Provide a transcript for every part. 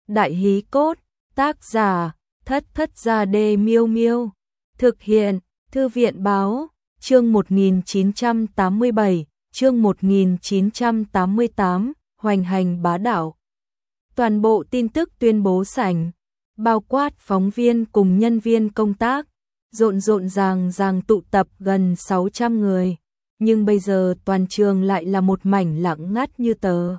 Đại hí cốt, tác giả, Thất Thất Gia Đê Miêu Miêu. Thực hiện, Thư viện báo, chương 1987, chương 1988, hoành hành bá đạo. Toàn bộ tin tức tuyên bố sảnh, bao quát phóng viên cùng nhân viên công tác, rộn ràng tụ tập gần 600 người. Nhưng bây giờ toàn trường lại là một mảnh lặng ngắt như tờ.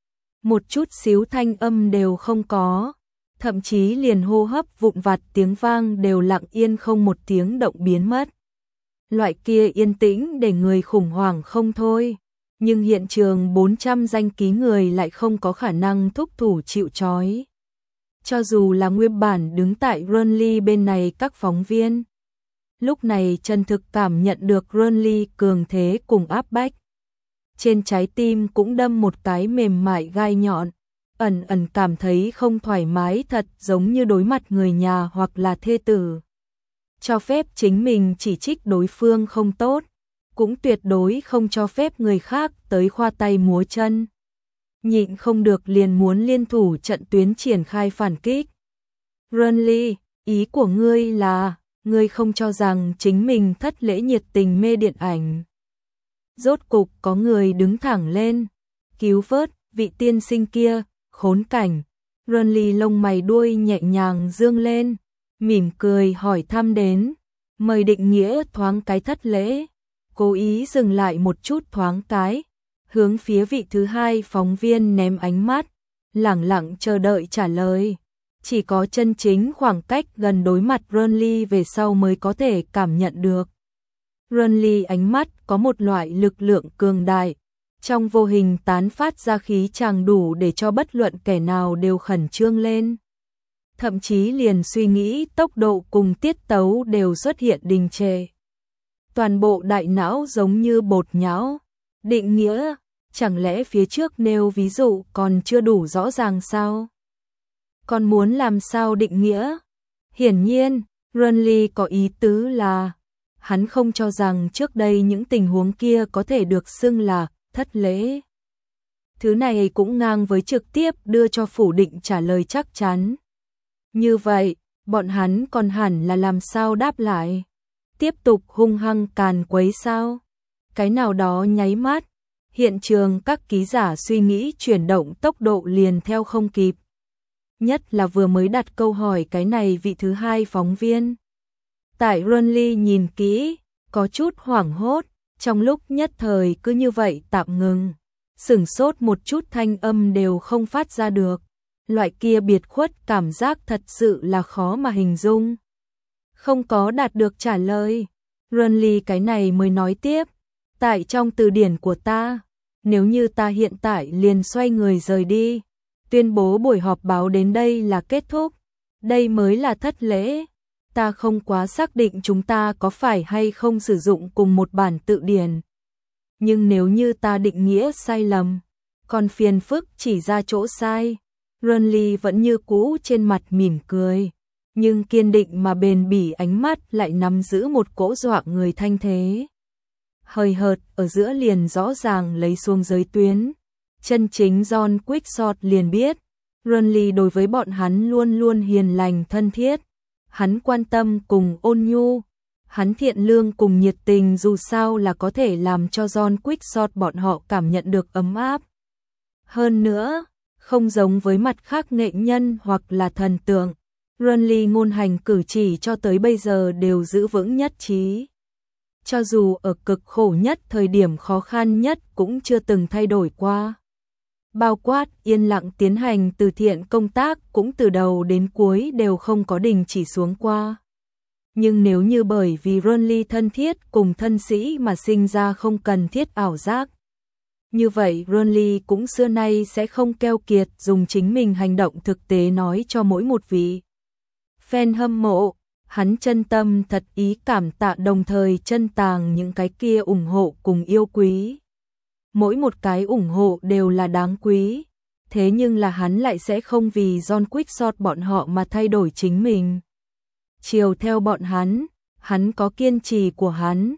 Một chút xíu thanh âm đều không có, thậm chí liền hô hấp vụn vặt tiếng vang đều lặng yên không một tiếng động biến mất. Loại kia yên tĩnh để người khủng hoảng không thôi, nhưng hiện trường 400 danh ký người lại không có khả năng thúc thủ chịu trói. Cho dù là nguyên bản đứng tại Burnley bên này các phóng viên, lúc này chân thực cảm nhận được Burnley cường thế cùng áp bách. Trên trái tim cũng đâm một cái mềm mại gai nhọn, ẩn cảm thấy không thoải mái, thật giống như đối mặt người nhà hoặc là thê tử. Cho phép chính mình chỉ trích đối phương không tốt, cũng tuyệt đối không cho phép người khác tới khoa tay múa chân. Nhịn không được liền muốn liên thủ trận tuyến triển khai phản kích. Burnley, ý của ngươi là, ngươi không cho rằng chính mình thất lễ nhiệt tình mê điện ảnh. Rốt cục có người đứng thẳng lên, cứu vớt vị tiên sinh kia, khốn cảnh. Burnley lông mày đuôi nhẹ nhàng dương lên, mỉm cười hỏi thăm đến, mời định nghĩa thoáng cái thất lễ, cố ý dừng lại một chút thoáng cái, hướng phía vị thứ hai phóng viên ném ánh mắt, lẳng lặng chờ đợi trả lời. Chỉ có chân chính khoảng cách gần đối mặt Burnley về sau mới có thể cảm nhận được. Burnley ánh mắt có một loại lực lượng cường đại, trong vô hình tán phát ra khí chàng đủ để cho bất luận kẻ nào đều khẩn trương lên. Thậm chí liền suy nghĩ tốc độ cùng tiết tấu đều xuất hiện đình trệ. Toàn bộ đại não giống như bột nhão. Định nghĩa, chẳng lẽ phía trước nêu ví dụ còn chưa đủ rõ ràng sao? Còn muốn làm sao định nghĩa? Hiển nhiên, Burnley có ý tứ là, hắn không cho rằng trước đây những tình huống kia có thể được xưng là thất lễ. Thứ này cũng ngang với trực tiếp đưa cho phủ định trả lời chắc chắn. Như vậy, bọn hắn còn hẳn là làm sao đáp lại? Tiếp tục hung hăng càn quấy sao? Cái nào đó nháy mắt, hiện trường các ký giả suy nghĩ chuyển động tốc độ liền theo không kịp. Nhất là vừa mới đặt câu hỏi cái này vị thứ hai phóng viên. Tại Burnley nhìn kỹ, có chút hoảng hốt, trong lúc nhất thời cứ như vậy tạm ngừng, sửng sốt một chút thanh âm đều không phát ra được. Loại kia biệt khuất cảm giác thật sự là khó mà hình dung. Không có đạt được trả lời, Burnley cái này mới nói tiếp, tại trong từ điển của ta, nếu như ta hiện tại liền xoay người rời đi, tuyên bố buổi họp báo đến đây là kết thúc, đây mới là thất lễ. Ta không quá xác định chúng ta có phải hay không sử dụng cùng một bản tự điển. Nhưng nếu như ta định nghĩa sai lầm, còn phiền phức chỉ ra chỗ sai. Burnley vẫn như cũ trên mặt mỉm cười, nhưng kiên định mà bền bỉ ánh mắt lại nắm giữ một cỗ dọa người thanh thế. Hời hợt ở giữa liền rõ ràng lấy xuống giới tuyến. Chân chính John Quixote liền biết, Burnley đối với bọn hắn luôn luôn hiền lành thân thiết. Hắn quan tâm cùng ôn nhu, hắn thiện lương cùng nhiệt tình dù sao là có thể làm cho John Quixote bọn họ cảm nhận được ấm áp. Hơn nữa, không giống với mặt khác nghệ nhân hoặc là thần tượng, Burnley ngôn hành cử chỉ cho tới bây giờ đều giữ vững nhất trí. Cho dù ở cực khổ nhất thời điểm khó khăn nhất cũng chưa từng thay đổi qua. Bao quát yên lặng tiến hành từ thiện công tác cũng từ đầu đến cuối đều không có đình chỉ xuống qua. Nhưng nếu như bởi vì Burnley thân thiết cùng thân sĩ mà sinh ra không cần thiết ảo giác, như vậy Burnley cũng xưa nay sẽ không keo kiệt dùng chính mình hành động thực tế nói cho mỗi một vị fan hâm mộ. Hắn chân tâm thật ý cảm tạ, đồng thời chân tàng những cái kia ủng hộ cùng yêu quý. Mỗi một cái ủng hộ đều là đáng quý, thế nhưng là hắn lại sẽ không vì John Quixote bọn họ mà thay đổi chính mình. Chiều theo bọn hắn có kiên trì của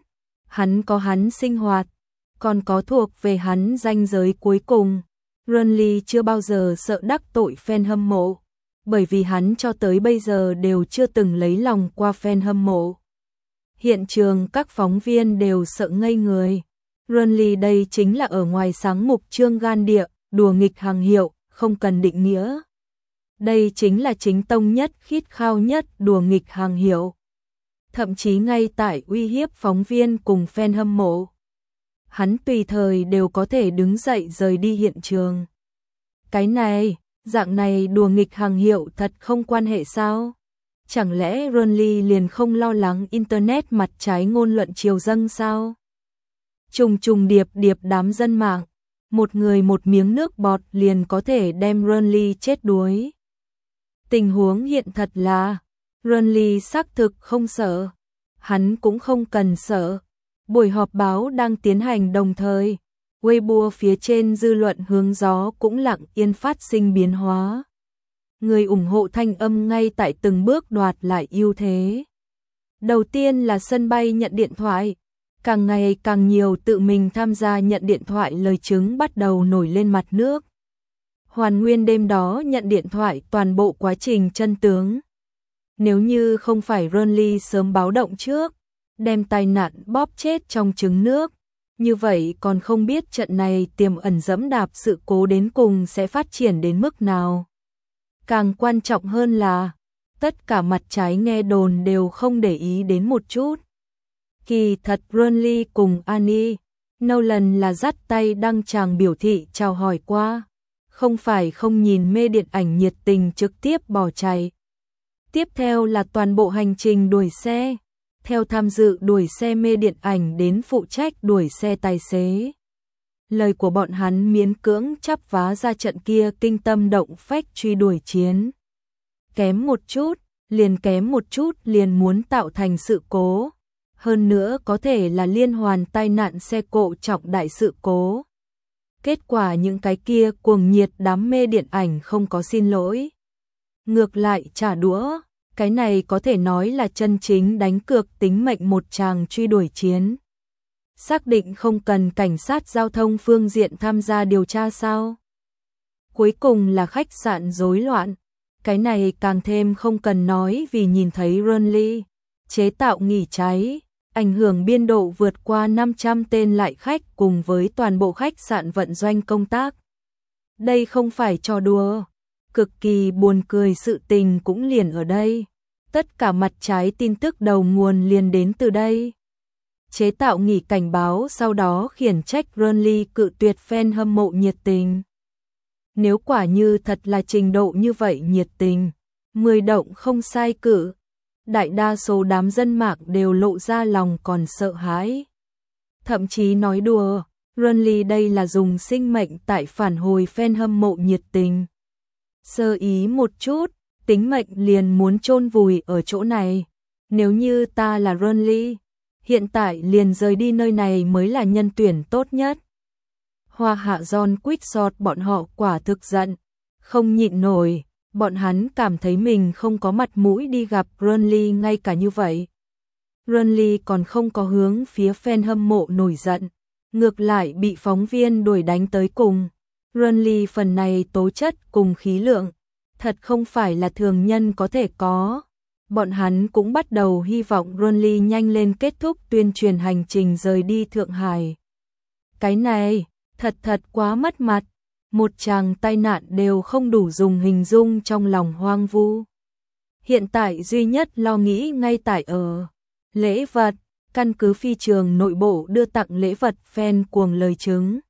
hắn có hắn sinh hoạt, còn có thuộc về hắn ranh giới cuối cùng. Burnley chưa bao giờ sợ đắc tội fan hâm mộ, bởi vì hắn cho tới bây giờ đều chưa từng lấy lòng qua fan hâm mộ. Hiện trường các phóng viên đều sợ ngây người. Runly đây chính là ở ngoài sáng mục trương gan địa, đùa nghịch hàng hiệu, không cần định nghĩa. Đây chính là chính tông nhất, khít khao nhất, đùa nghịch hàng hiệu. Thậm chí ngay tại uy hiếp phóng viên cùng fan hâm mộ, hắn tùy thời đều có thể đứng dậy rời đi hiện trường. Cái này, dạng này đùa nghịch hàng hiệu thật không quan hệ sao? Chẳng lẽ Runly liền không lo lắng internet mặt trái ngôn luận triều dâng sao? Trùng trùng điệp điệp đám dân mạng, một người một miếng nước bọt liền có thể đem Runly chết đuối. Tình huống hiện thật là, Runly xác thực không sợ, hắn cũng không cần sợ. Buổi họp báo đang tiến hành đồng thời, Weibo phía trên dư luận hướng gió cũng lặng yên phát sinh biến hóa. Người ủng hộ thanh âm ngay tại từng bước đoạt lại ưu thế. Đầu tiên là sân bay nhận điện thoại, càng ngày càng nhiều tự mình tham gia nhận điện thoại lời chứng bắt đầu nổi lên mặt nước. Hoàn nguyên đêm đó nhận điện thoại toàn bộ quá trình chân tướng. Nếu như không phải Runly sớm báo động trước, đem tai nạn bóp chết trong trứng nước, như vậy còn không biết trận này tiềm ẩn dẫm đạp sự cố đến cùng sẽ phát triển đến mức nào. Càng quan trọng hơn là, tất cả mặt trái nghe đồn đều không để ý đến một chút. Kỳ thật Runly cùng Annie Nolan là dắt tay đăng tràng biểu thị chào hỏi qua, không phải không nhìn mê điện ảnh nhiệt tình trực tiếp bỏ chạy. Tiếp theo là toàn bộ hành trình đuổi xe, theo tham dự đuổi xe mê điện ảnh đến phụ trách đuổi xe tài xế. Lời của bọn hắn miễn cưỡng chắp vá ra trận kia kinh tâm động phách truy đuổi chiến. Kém một chút liền muốn tạo thành sự cố. Hơn nữa có thể là liên hoàn tai nạn xe cộ trọng đại sự cố. Kết quả những cái kia cuồng nhiệt đám mê điện ảnh không có xin lỗi. Ngược lại trả đũa, cái này có thể nói là chân chính đánh cược tính mệnh một tràng truy đuổi chiến. Xác định không cần cảnh sát giao thông phương diện tham gia điều tra sao? Cuối cùng là khách sạn rối loạn. Cái này càng thêm không cần nói vì nhìn thấy Runly chế tạo nghỉ cháy, ảnh hưởng biên độ vượt qua 500 tên lại khách cùng với toàn bộ khách sạn vận doanh công tác. Đây không phải trò đùa, cực kỳ buồn cười, sự tình cũng liền ở đây. Tất cả mặt trái tin tức đầu nguồn liền đến từ đây. Chế tạo nghỉ cảnh báo sau đó khiển trách Runly cự tuyệt fan hâm mộ nhiệt tình. Nếu quả như thật là trình độ như vậy nhiệt tình, 10 động không sai cử, đại đa số đám dân mạng đều lộ ra lòng còn sợ hãi. Thậm chí nói đùa, Runly đây là dùng sinh mệnh tại phản hồi fan hâm mộ nhiệt tình. Sơ ý một chút, tính mệnh liền muốn chôn vùi ở chỗ này. Nếu như ta là Runly, hiện tại liền rời đi nơi này mới là nhân tuyển tốt nhất. Hoa hạ John Quixote bọn họ quả thực giận, không nhịn nổi, bọn hắn cảm thấy mình không có mặt mũi đi gặp Runly ngay cả như vậy. Runly còn không có hướng phía fan hâm mộ nổi giận, ngược lại bị phóng viên đuổi đánh tới cùng. Runly phần này tố chất cùng khí lượng, thật không phải là thường nhân có thể có. Bọn hắn cũng bắt đầu hy vọng Runly nhanh lên kết thúc tuyên truyền hành trình rời đi Thượng Hải. Cái này, thật quá mất mặt. Một tràng tai nạn đều không đủ dùng hình dung trong lòng hoang vu. Hiện tại duy nhất lo nghĩ ngay tại ở lễ vật, căn cứ phi trường nội bộ đưa tặng lễ vật fan cuồng lời chứng.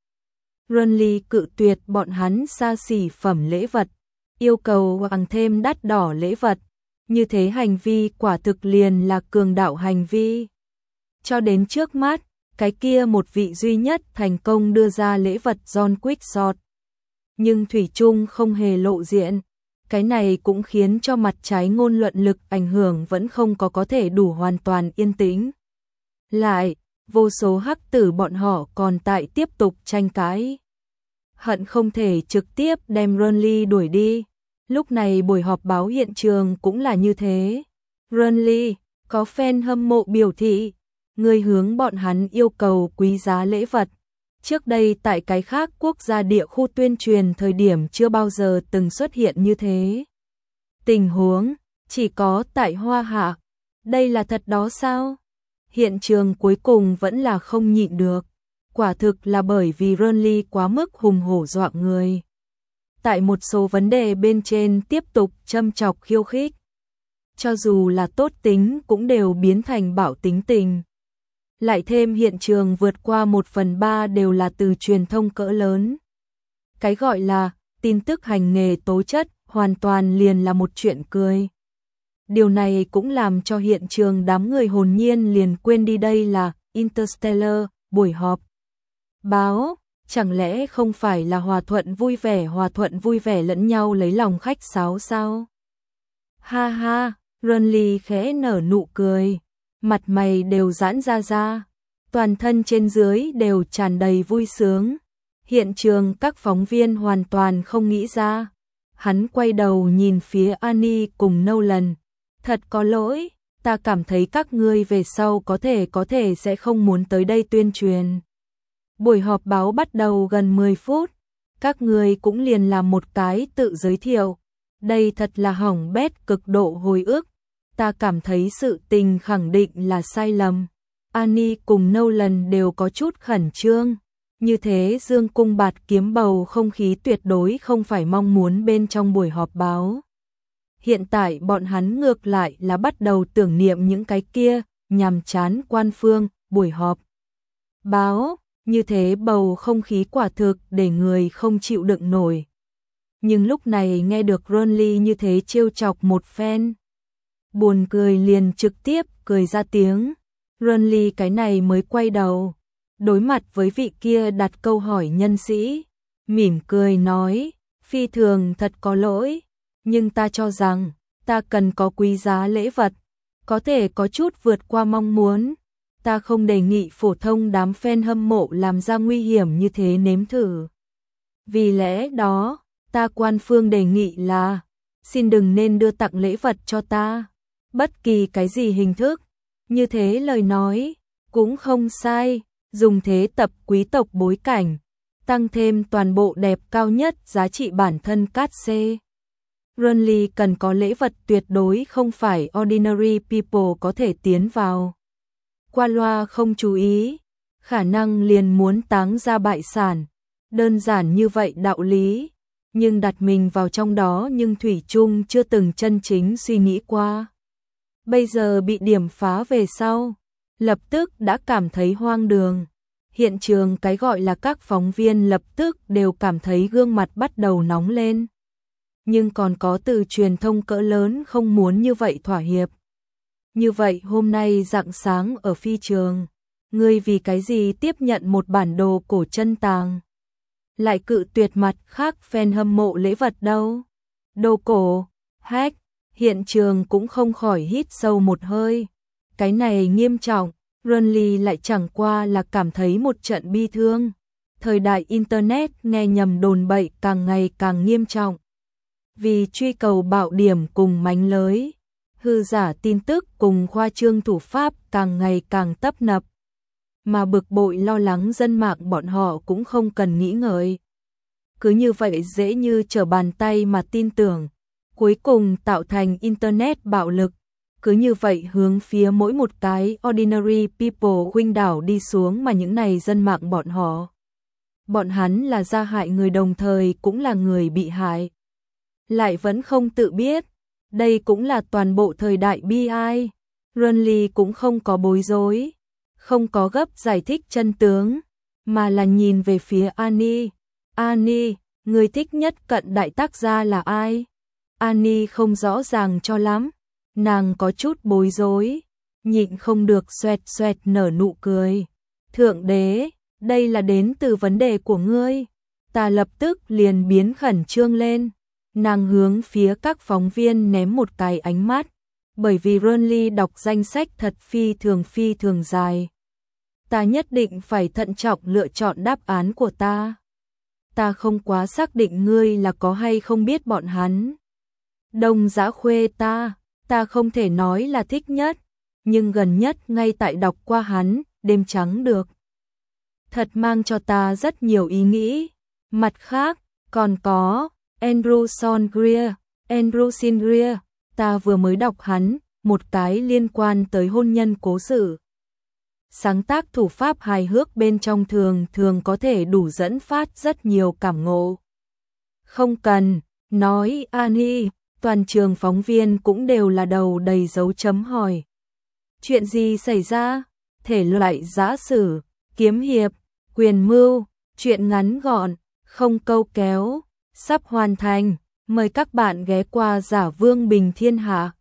Runly cự tuyệt bọn hắn xa xỉ phẩm lễ vật, yêu cầu bằng thêm đắt đỏ lễ vật. Như thế hành vi quả thực liền là cường đạo hành vi. Cho đến trước mắt, cái kia một vị duy nhất thành công đưa ra lễ vật John Quixote. Nhưng thủy chung không hề lộ diện. Cái này cũng khiến cho mặt trái ngôn luận lực ảnh hưởng vẫn không có thể đủ hoàn toàn yên tĩnh. Lại, vô số hắc tử bọn họ còn tại tiếp tục tranh cãi. Hận không thể trực tiếp đem Runly đuổi đi. Lúc này buổi họp báo hiện trường cũng là như thế. Runly, có fan hâm mộ biểu thị, người hướng bọn hắn yêu cầu quý giá lễ vật. Trước đây tại cái khác quốc gia địa khu tuyên truyền thời điểm chưa bao giờ từng xuất hiện như thế. Tình huống chỉ có tại Hoa Hạ. Đây là thật đó sao? Hiện trường cuối cùng vẫn là không nhịn được. Quả thực là bởi vì Renly quá mức hùng hổ dọa người. Tại một số vấn đề bên trên tiếp tục châm chọc khiêu khích. Cho dù là tốt tính cũng đều biến thành bạo tính tình. Lại thêm hiện trường vượt qua 1/3 đều là từ truyền thông cỡ lớn. Cái gọi là tin tức hành nghề tố chất hoàn toàn liền là một chuyện cười. Điều này cũng làm cho hiện trường đám người hồn nhiên liền quên đi đây là Interstellar, buổi họp báo, chẳng lẽ không phải là hòa thuận vui vẻ lẫn nhau lấy lòng khách sáo sao? Ha ha, Renly khẽ nở nụ cười, mặt mày đều giãn ra, toàn thân trên dưới đều tràn đầy vui sướng. Hiện trường các phóng viên hoàn toàn không nghĩ ra. Hắn quay đầu nhìn phía Annie cùng Nolan. Thật có lỗi, ta cảm thấy các ngươi về sau có thể sẽ không muốn tới đây tuyên truyền. Buổi họp báo bắt đầu gần 10 phút, các ngươi cũng liền làm một cái tự giới thiệu. Đây thật là hỏng bét cực độ hồi ức. Ta cảm thấy sự tình khẳng định là sai lầm. Annie cùng Nolan đều có chút khẩn trương. Như thế dương cung bạt kiếm bầu không khí tuyệt đối không phải mong muốn bên trong buổi họp báo. Hiện tại bọn hắn ngược lại là bắt đầu tưởng niệm những cái kia, nhàm chán quan phương, buổi họp báo, như thế bầu không khí quả thực để người không chịu đựng nổi. Nhưng lúc này nghe được Renly như thế trêu chọc một phen, buồn cười liền trực tiếp cười ra tiếng. Renly cái này mới quay đầu, đối mặt với vị kia đặt câu hỏi nhân sĩ, mỉm cười nói, phi thường thật có lỗi, nhưng ta cho rằng, ta cần có quý giá lễ vật, có thể có chút vượt qua mong muốn. Ta không đề nghị phổ thông đám fan hâm mộ làm ra nguy hiểm như thế nếm thử. Vì lẽ đó, ta quan phương đề nghị là, xin đừng nên đưa tặng lễ vật cho ta, bất kỳ cái gì hình thức. Như thế lời nói, cũng không sai, dùng thế tập quý tộc bối cảnh, tăng thêm toàn bộ đẹp cao nhất giá trị bản thân cát xê. Renly cần có lễ vật tuyệt đối không phải ordinary people có thể tiến vào. Qua loa không chú ý, khả năng liền muốn táng ra bại sản. Đơn giản như vậy đạo lý, nhưng đặt mình vào trong đó nhưng thủy chung chưa từng chân chính suy nghĩ qua. Bây giờ bị điểm phá về sau, lập tức đã cảm thấy hoang đường. Hiện trường cái gọi là các phóng viên lập tức đều cảm thấy gương mặt bắt đầu nóng lên. Nhưng còn có từ truyền thông cỡ lớn không muốn như vậy thỏa hiệp. Như vậy hôm nay rạng sáng ở phi trường, ngươi vì cái gì tiếp nhận một bản đồ cổ chân tàng? Lại cự tuyệt mặt khác fan hâm mộ lễ vật đâu? Đồ cổ, hack, hiện trường cũng không khỏi hít sâu một hơi. Cái này nghiêm trọng, Renly lại chẳng qua là cảm thấy một trận bi thương. Thời đại Internet nghe nhầm đồn bậy càng ngày càng nghiêm trọng. Vì truy cầu bạo điểm cùng mánh lới, hư giả tin tức cùng khoa trương thủ pháp càng ngày càng tấp nập. Mà bực bội lo lắng dân mạng bọn họ cũng không cần nghĩ ngợi. Cứ như vậy dễ như trở bàn tay mà tin tưởng, cuối cùng tạo thành Internet bạo lực. Cứ như vậy hướng phía mỗi một cái ordinary people huynh đảo đi xuống mà những này dân mạng bọn họ. Bọn hắn là gia hại người đồng thời cũng là người bị hại. Lại vẫn không tự biết, đây cũng là toàn bộ thời đại bi ai. Renly cũng không có bối rối, không có gấp giải thích chân tướng, mà là nhìn về phía Annie. Annie, người thích nhất cận đại tác gia là ai? Annie không rõ ràng cho lắm, nàng có chút bối rối, nhịn không được xoẹt xoẹt nở nụ cười. Thượng đế, đây là đến từ vấn đề của ngươi. Ta lập tức liền biến khẩn trương lên. Nàng hướng phía các phóng viên ném một cái ánh mắt, bởi vì Renly đọc danh sách thật phi thường dài. Ta nhất định phải thận trọng lựa chọn đáp án của ta. Ta không quá xác định ngươi là có hay không biết bọn hắn. Đông Dã Khuê ta không thể nói là thích nhất, nhưng gần nhất ngay tại đọc qua hắn, đêm trắng được. Thật mang cho ta rất nhiều ý nghĩ. Mặt khác, còn có Andrew Sean Greer, Andrew Sinria, ta vừa mới đọc hắn, một cái liên quan tới hôn nhân cố sự. Sáng tác thủ pháp hài hước bên trong thường thường có thể đủ dẫn phát rất nhiều cảm ngộ. Không cần, nói Annie, toàn trường phóng viên cũng đều là đầu đầy dấu chấm hỏi. Chuyện gì xảy ra? Thể loại giã sử, kiếm hiệp, quyền mưu, chuyện ngắn gọn, không câu kéo, sắp hoàn thành. Mời các bạn ghé qua Giả Vương Bình Thiên Hạ.